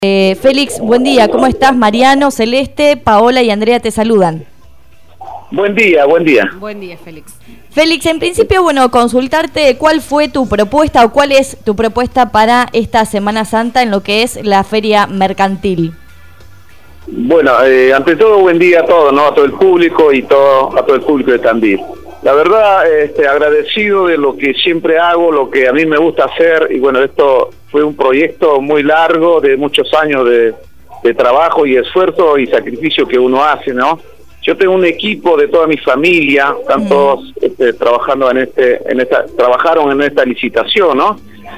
Félix, buen día, ¿cómo estás? Mariano, Celeste, Paola y Andrea te saludan. Buen día, buen día. Buen día, Félix. Félix, en principio, consultarte cuál fue tu propuesta o cuál es tu propuesta para esta Semana Santa en lo que es la feria mercantil. Bueno, ante todo, buen día a todos, ¿no? A todo el público y a todo el público de Tandil. La verdad, agradecido de lo que siempre hago, lo que a mí me gusta hacer, y bueno, esto fue un proyecto muy largo, de muchos años de trabajo y esfuerzo y sacrificio que uno hace, ¿no? Yo tengo un equipo de toda mi familia, están todos trabajando trabajaron en esta licitación, ¿no?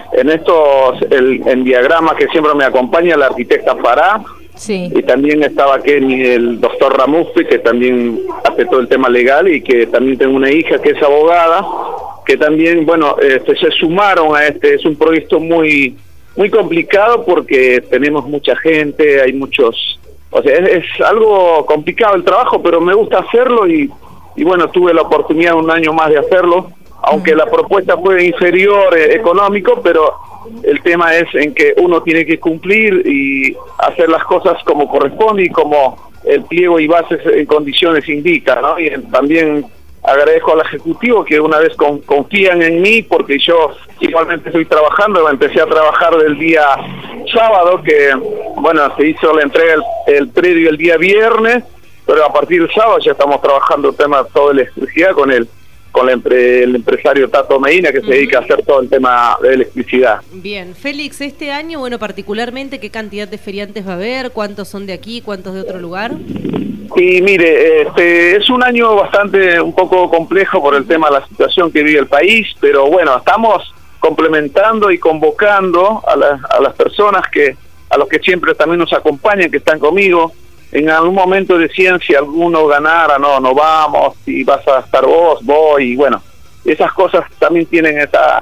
En diagrama que siempre me acompaña la arquitecta Farah. Sí. Y también estaba aquí el doctor Ramufi, que también hace todo el tema legal, y que también tengo una hija que es abogada, que también, se sumaron a es un proyecto muy muy complicado porque tenemos mucha gente, hay muchos, es algo complicado el trabajo, pero me gusta hacerlo y bueno, tuve la oportunidad un año más de hacerlo, aunque la propuesta fue inferior económico, pero el tema es en que uno tiene que cumplir y hacer las cosas como corresponde y como el pliego y bases en condiciones indica, ¿no? Y también agradezco al Ejecutivo que una vez confían en mí, porque yo igualmente estoy trabajando, empecé a trabajar del día sábado, que se hizo la entrega el predio el día viernes, pero a partir del sábado ya estamos trabajando el tema todo de electricidad con el empresario Tato Medina, que se dedica a hacer todo el tema de electricidad. Bien, Félix, este año, particularmente, ¿qué cantidad de feriantes va a haber? ¿Cuántos son de aquí? ¿Cuántos de otro lugar? Y mire, es un año un poco complejo por el tema de la situación que vive el país, pero bueno, estamos complementando y convocando a las personas a los que siempre también nos acompañan, que están conmigo. En algún momento decían si alguno ganara, no vamos, si vas a estar vos, voy, y bueno, esas cosas también tienen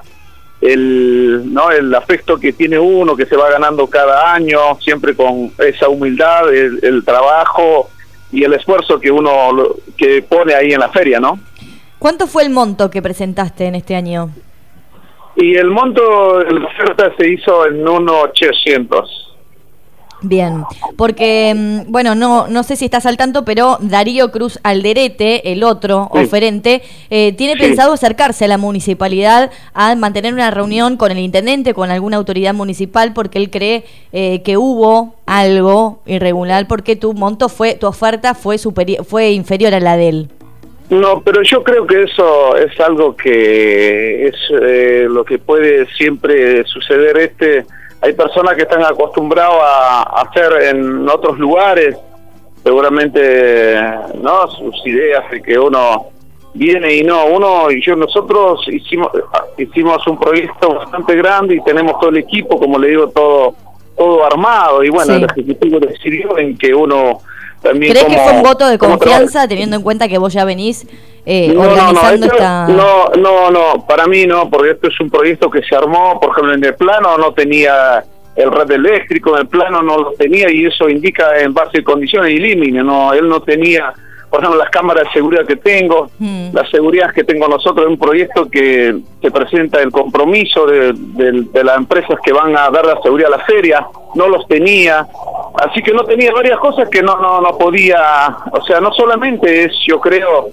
el afecto que tiene uno, que se va ganando cada año, siempre con esa humildad, el trabajo y el esfuerzo que uno que pone ahí en la feria, ¿no? ¿Cuánto fue el monto que presentaste en este año? Y el monto de la oferta se hizo en 1.800. Bien, porque, no sé si estás al tanto, pero Darío Cruz Alderete, el otro oferente, tiene pensado acercarse a la municipalidad a mantener una reunión con el intendente, con alguna autoridad municipal, porque él cree que hubo algo irregular, porque tu oferta fue inferior a la de él. No, pero yo creo que eso es algo que es lo que puede siempre suceder. Hay personas que están acostumbradas a hacer en otros lugares, seguramente, ¿no? Sus ideas de que uno viene y nosotros hicimos un proyecto bastante grande y tenemos todo el equipo, como le digo, todo armado, y bueno, sí. El Ejecutivo decidió en que uno también... ¿Crees que fue un voto de confianza, teniendo en cuenta que vos ya venís organizando esta...? No, para mí no, porque esto es un proyecto que se armó, por ejemplo, en el plano no tenía el red eléctrico, en el plano no lo tenía, y eso indica en base a condiciones y límites, él no tenía, por ejemplo, las cámaras de seguridad que tengo, la seguridad que tengo nosotros, es un proyecto que se presenta el compromiso de las empresas que van a dar la seguridad a la feria, no los tenía, así que no tenía varias cosas que no podía, no solamente es, yo creo,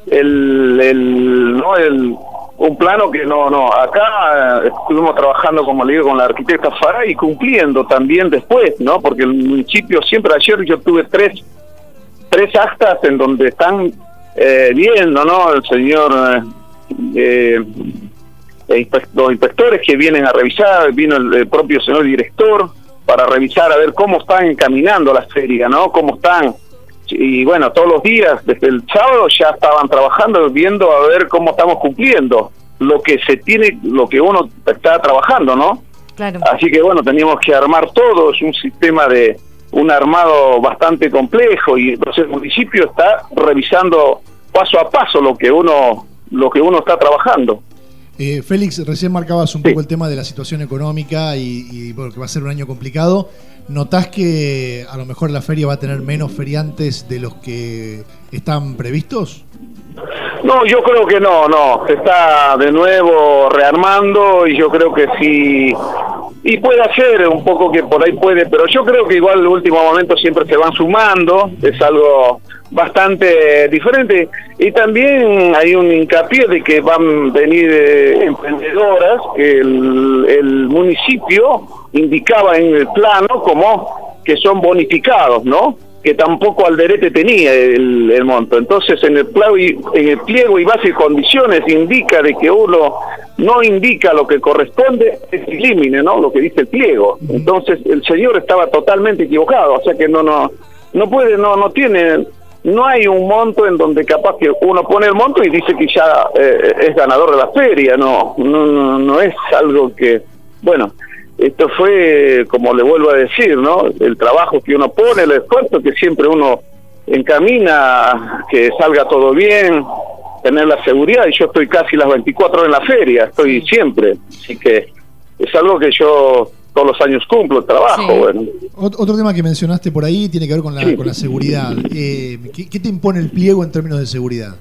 un plano que acá estuvimos trabajando, como le digo, con la arquitecta Farah y cumpliendo también después, ¿no? Porque el municipio siempre, ayer yo tuve tres actas en donde están viendo, ¿no? El señor, los inspectores que vienen a revisar, vino el propio señor director para revisar a ver cómo están encaminando la feria, ¿no? Cómo están. Y bueno, todos los días, desde el sábado ya estaban trabajando, viendo a ver cómo estamos cumpliendo lo que uno está trabajando, ¿no? Claro. Así que bueno, teníamos que armar todo, es un sistema un armado bastante complejo, y entonces el municipio está revisando paso a paso lo que uno está trabajando. Félix, recién marcabas un poco el tema de la situación económica y que va a ser un año complicado. ¿Notás que a lo mejor la feria va a tener menos feriantes de los que están previstos? No, yo creo que no, se está de nuevo rearmando, y yo creo que sí, Y puede hacer un poco que por ahí puede, pero yo creo que igual en el último momento siempre se van sumando, es algo bastante diferente. Y también hay un hincapié de que van a venir emprendedoras que el municipio indicaba en el plano como que son bonificados, ¿no? Que tampoco Alderete tenía el monto. Entonces en el pliego y base y condiciones indica de que uno no indica lo que corresponde, es elimine, ¿no? Lo que dice el pliego. Entonces el señor estaba totalmente equivocado, o sea que no tiene, no hay un monto en donde capaz que uno pone el monto y dice que ya es ganador de la feria, no es algo que, bueno, esto fue, como le vuelvo a decir, ¿no? El trabajo que uno pone, el esfuerzo que siempre uno encamina, que salga todo bien, tener la seguridad, y yo estoy casi las 24 horas en la feria, estoy siempre, así que es algo que yo todos los años cumplo, el trabajo. Sí. Bueno. Otro tema que mencionaste por ahí tiene que ver con la seguridad. ¿Qué te impone el pliego en términos de seguridad?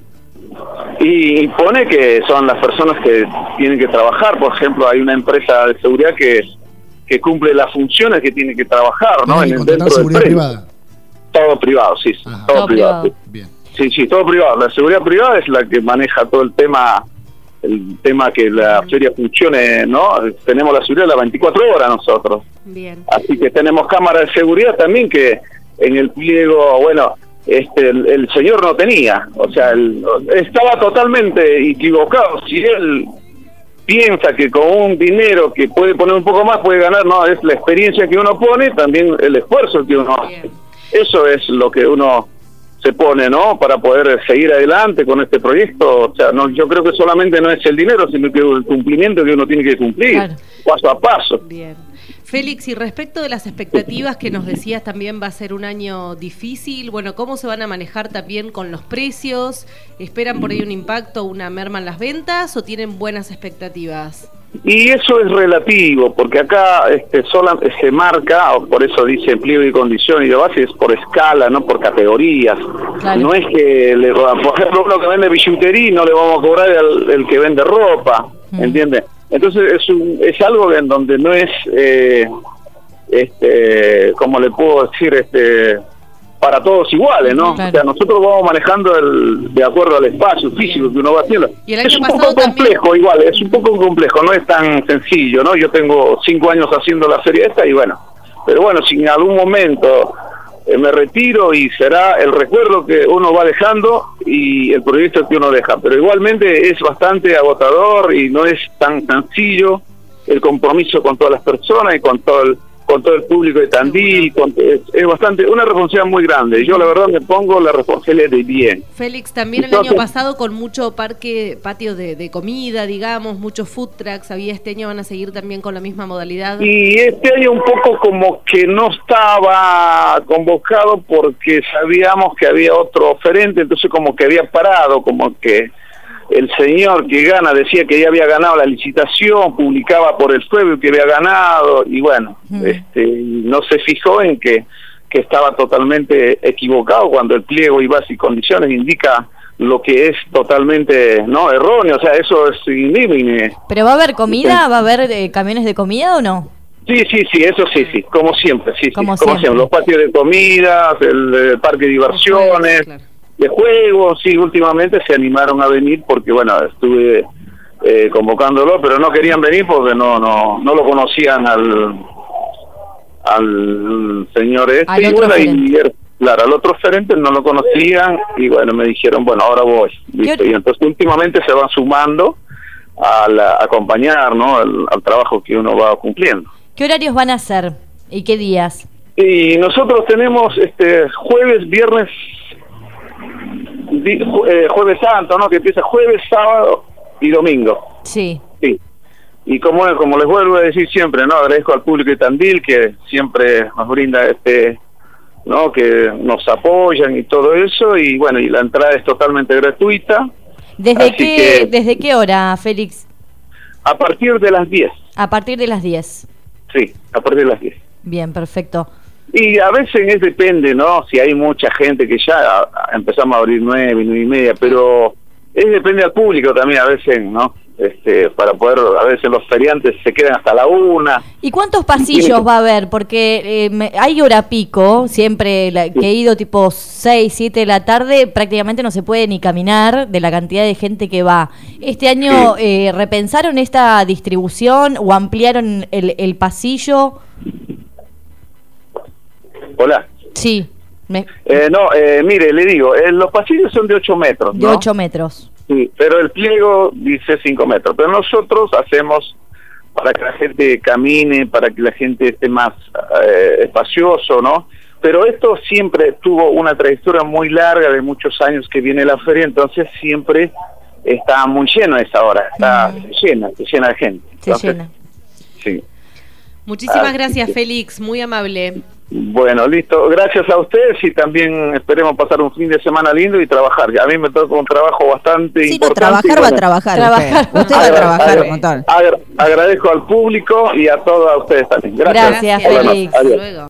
Y impone que son las personas que tienen que trabajar. Por ejemplo, hay una empresa de seguridad que cumple las funciones que tiene que trabajar, ¿no? ¿Tiene que contratar seguridad privada? Todo privado, sí. Ajá. Todo privado. Sí. Bien. Sí, todo privado. La seguridad privada es la que maneja todo el tema que la feria funcione, ¿no? Tenemos la seguridad las 24 horas nosotros. Bien. Así que tenemos cámaras de seguridad también que en el pliego, bueno, el señor no tenía, o sea, estaba totalmente equivocado. Si él piensa que con un dinero que puede poner un poco más puede ganar, no, es la experiencia que uno pone, también el esfuerzo que uno hace. Eso es lo que uno se pone, ¿no? Para poder seguir adelante con este proyecto. O sea, yo creo que solamente no es el dinero, sino que el cumplimiento que uno tiene que cumplir, paso a paso. Bien. Félix, y respecto de las expectativas que nos decías, también va a ser un año difícil. Bueno, ¿cómo se van a manejar también con los precios? ¿Esperan por ahí un impacto, una merma en las ventas o tienen buenas expectativas? Y eso es relativo, porque acá se marca, por eso dice pliego y condición y de base, es por escala, no por categorías. Claro. No es que, por ejemplo, uno que vende billutería no le vamos a cobrar el que vende ropa, ¿entiendes? Entonces es algo en donde no es, como le puedo decir, para todos iguales, ¿no? Claro. O sea, nosotros vamos manejando de acuerdo al espacio físico que uno va haciendo. ¿Y el año es un poco complejo también? Igual, es un poco complejo, no es tan sencillo, ¿no? Yo tengo 5 años haciendo la feria esta y bueno, pero bueno, si en algún momento me retiro y será el recuerdo que uno va dejando y el proyecto que uno deja, pero igualmente es bastante agotador y no es tan sencillo el compromiso con todas las personas y con todo el público de Tandil, es bastante una responsabilidad muy grande. Yo la verdad me pongo la responsabilidad de bien. Félix, también entonces, el año pasado con mucho patio de comida, digamos, muchos food trucks, ¿este año van a seguir también con la misma modalidad? Y este año un poco como que no estaba convocado porque sabíamos que había otro oferente, entonces como que había parado, como que el señor que gana decía que ya había ganado la licitación, publicaba por el pueblo que había ganado y bueno, no se fijó en que estaba totalmente equivocado cuando el pliego y base y condiciones indica lo que es totalmente erróneo, o sea, eso es indímine. ¿Pero va a haber comida? ¿Va a haber camiones de comida o no? Sí, eso sí, como siempre, como siempre, los patios de comida, el parque de diversiones, claro. De juegos, sí, últimamente se animaron a venir porque, bueno, estuve convocándolo, pero no querían venir porque no lo conocían al señor y bueno, claro, al otro oferente no lo conocían, y bueno, me dijeron, bueno, ahora voy, ¿listo? Y entonces últimamente se van sumando a acompañar, ¿no? al trabajo que uno va cumpliendo. ¿Qué horarios van a hacer y qué días? Y nosotros tenemos jueves, viernes, jueves santo, ¿no? Que empieza jueves, sábado y domingo. Sí. Y como les vuelvo a decir siempre, ¿no? Agradezco al público de Tandil que siempre nos brinda ¿no? Que nos apoyan y todo eso, y bueno, y la entrada es totalmente gratuita. ¿Desde qué hora, Félix? A partir de las 10. A partir de las 10. Sí, a partir de las 10. Bien, perfecto. Y a veces depende, ¿no? Si hay mucha gente que ya empezamos a abrir 9 y media, pero depende del público también a veces, ¿no? para poder, a veces los feriantes se quedan hasta la 1. ¿Y cuántos pasillos va a haber? Porque hay hora pico, siempre que he ido tipo 6, 7 de la tarde, prácticamente no se puede ni caminar de la cantidad de gente que va. ¿Este año repensaron esta distribución o ampliaron el pasillo? Hola. Sí. Mire, le digo, los pasillos son de 8 metros, ¿no? De 8 metros. Sí, pero el pliego dice 5 metros. Pero nosotros hacemos para que la gente camine, para que la gente esté más espacioso, ¿no? Pero esto siempre tuvo una trayectoria muy larga de muchos años que viene la feria, entonces siempre está muy lleno a esa hora, se llena de gente. Entonces, llena. Sí. Muchísimas gracias, Félix, muy amable. Bueno, listo. Gracias a ustedes y también esperemos pasar un fin de semana lindo y trabajar. A mí me toca un trabajo bastante importante. Trabajar va a trabajar. Usted va a trabajar un montón. Agradezco al público y a todos ustedes también. Gracias. Gracias, Félix. Adiós.